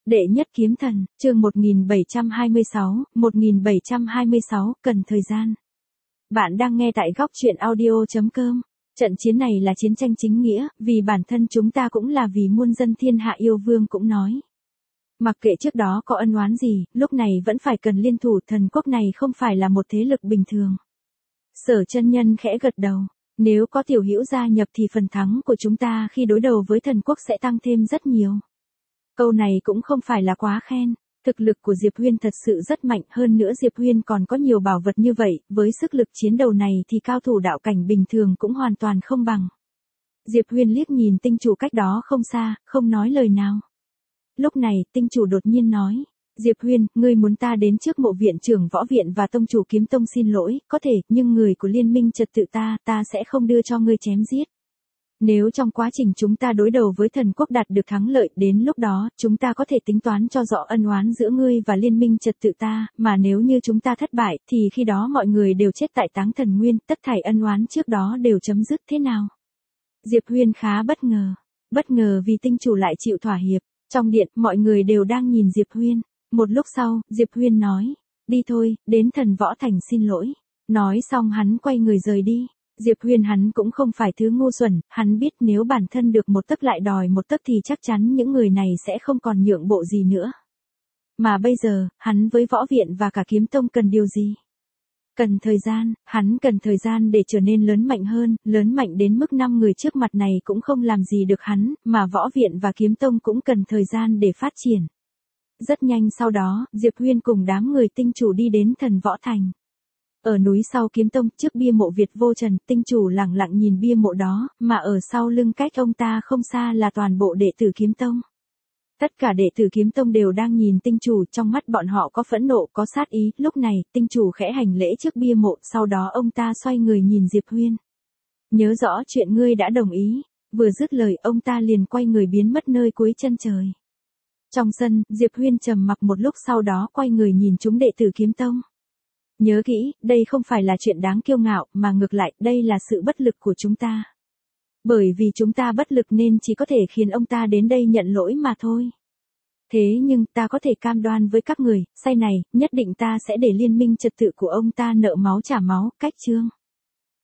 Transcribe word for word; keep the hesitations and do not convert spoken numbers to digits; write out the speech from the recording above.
Đệ nhất kiếm thần, chương một nghìn bảy trăm hai mươi sáu, một nghìn bảy trăm hai mươi sáu, cần thời gian. Bạn đang nghe tại góc truyện audio chấm com. Trận chiến này là chiến tranh chính nghĩa, vì bản thân chúng ta cũng là vì muôn dân thiên hạ, yêu vương cũng nói. Mặc kệ trước đó có ân oán gì, lúc này vẫn phải cần liên thủ, thần quốc này không phải là một thế lực bình thường. Sở chân nhân khẽ gật đầu. Nếu có tiểu hữu gia nhập thì phần thắng của chúng ta khi đối đầu với thần quốc sẽ tăng thêm rất nhiều. Câu này cũng không phải là quá khen, thực lực của Diệp Huyên thật sự rất mạnh, hơn nữa Diệp Huyên còn có nhiều bảo vật như vậy, với sức lực chiến đầu này thì cao thủ đạo cảnh bình thường cũng hoàn toàn không bằng. Diệp Huyên liếc nhìn tinh chủ cách đó không xa, không nói lời nào. Lúc này, tinh chủ đột nhiên nói, Diệp Huyên, ngươi muốn ta đến trước mộ viện trưởng võ viện và tông chủ kiếm tông xin lỗi, có thể, nhưng người của liên minh trật tự ta, ta sẽ không đưa cho ngươi chém giết. Nếu trong quá trình chúng ta đối đầu với thần quốc đạt được thắng lợi, đến lúc đó, chúng ta có thể tính toán cho rõ ân oán giữa ngươi và liên minh trật tự ta, mà nếu như chúng ta thất bại, thì khi đó mọi người đều chết tại Táng Thần Nguyên, tất thảy ân oán trước đó đều chấm dứt thế nào? Diệp Huyên khá bất ngờ, bất ngờ vì tinh chủ lại chịu thỏa hiệp. Trong điện, mọi người đều đang nhìn Diệp Huyên. Một lúc sau, Diệp Huyên nói, đi thôi, đến thần võ thành xin lỗi. Nói xong hắn quay người rời đi. Diệp Huyên hắn cũng không phải thứ ngu xuẩn, hắn biết nếu bản thân được một tấc lại đòi một tấc thì chắc chắn những người này sẽ không còn nhượng bộ gì nữa. Mà bây giờ, hắn với võ viện và cả kiếm tông cần điều gì? Cần thời gian, hắn cần thời gian để trở nên lớn mạnh hơn, lớn mạnh đến mức năm người trước mặt này cũng không làm gì được hắn, mà võ viện và kiếm tông cũng cần thời gian để phát triển. Rất nhanh sau đó, Diệp Huyên cùng đám người tinh chủ đi đến thần võ thành. Ở núi sau kiếm tông, trước bia mộ Việt Vô Trần, tinh chủ lặng lặng nhìn bia mộ đó, mà ở sau lưng cách ông ta không xa là toàn bộ đệ tử kiếm tông. Tất cả đệ tử kiếm tông đều đang nhìn tinh chủ, trong mắt bọn họ có phẫn nộ, có sát ý. Lúc này, tinh chủ khẽ hành lễ trước bia mộ, sau đó ông ta xoay người nhìn Diệp Huyên. Nhớ rõ chuyện ngươi đã đồng ý. Vừa dứt lời, ông ta liền quay người biến mất nơi cuối chân trời. Trong sân, Diệp Huyên trầm mặc một lúc, sau đó quay người nhìn chúng đệ tử kiếm tông. Nhớ kỹ, đây không phải là chuyện đáng kiêu ngạo, mà ngược lại, đây là sự bất lực của chúng ta. Bởi vì chúng ta bất lực nên chỉ có thể khiến ông ta đến đây nhận lỗi mà thôi. Thế nhưng, ta có thể cam đoan với các người, sau này, nhất định ta sẽ để liên minh trật tự của ông ta nợ máu trả máu, cách chương.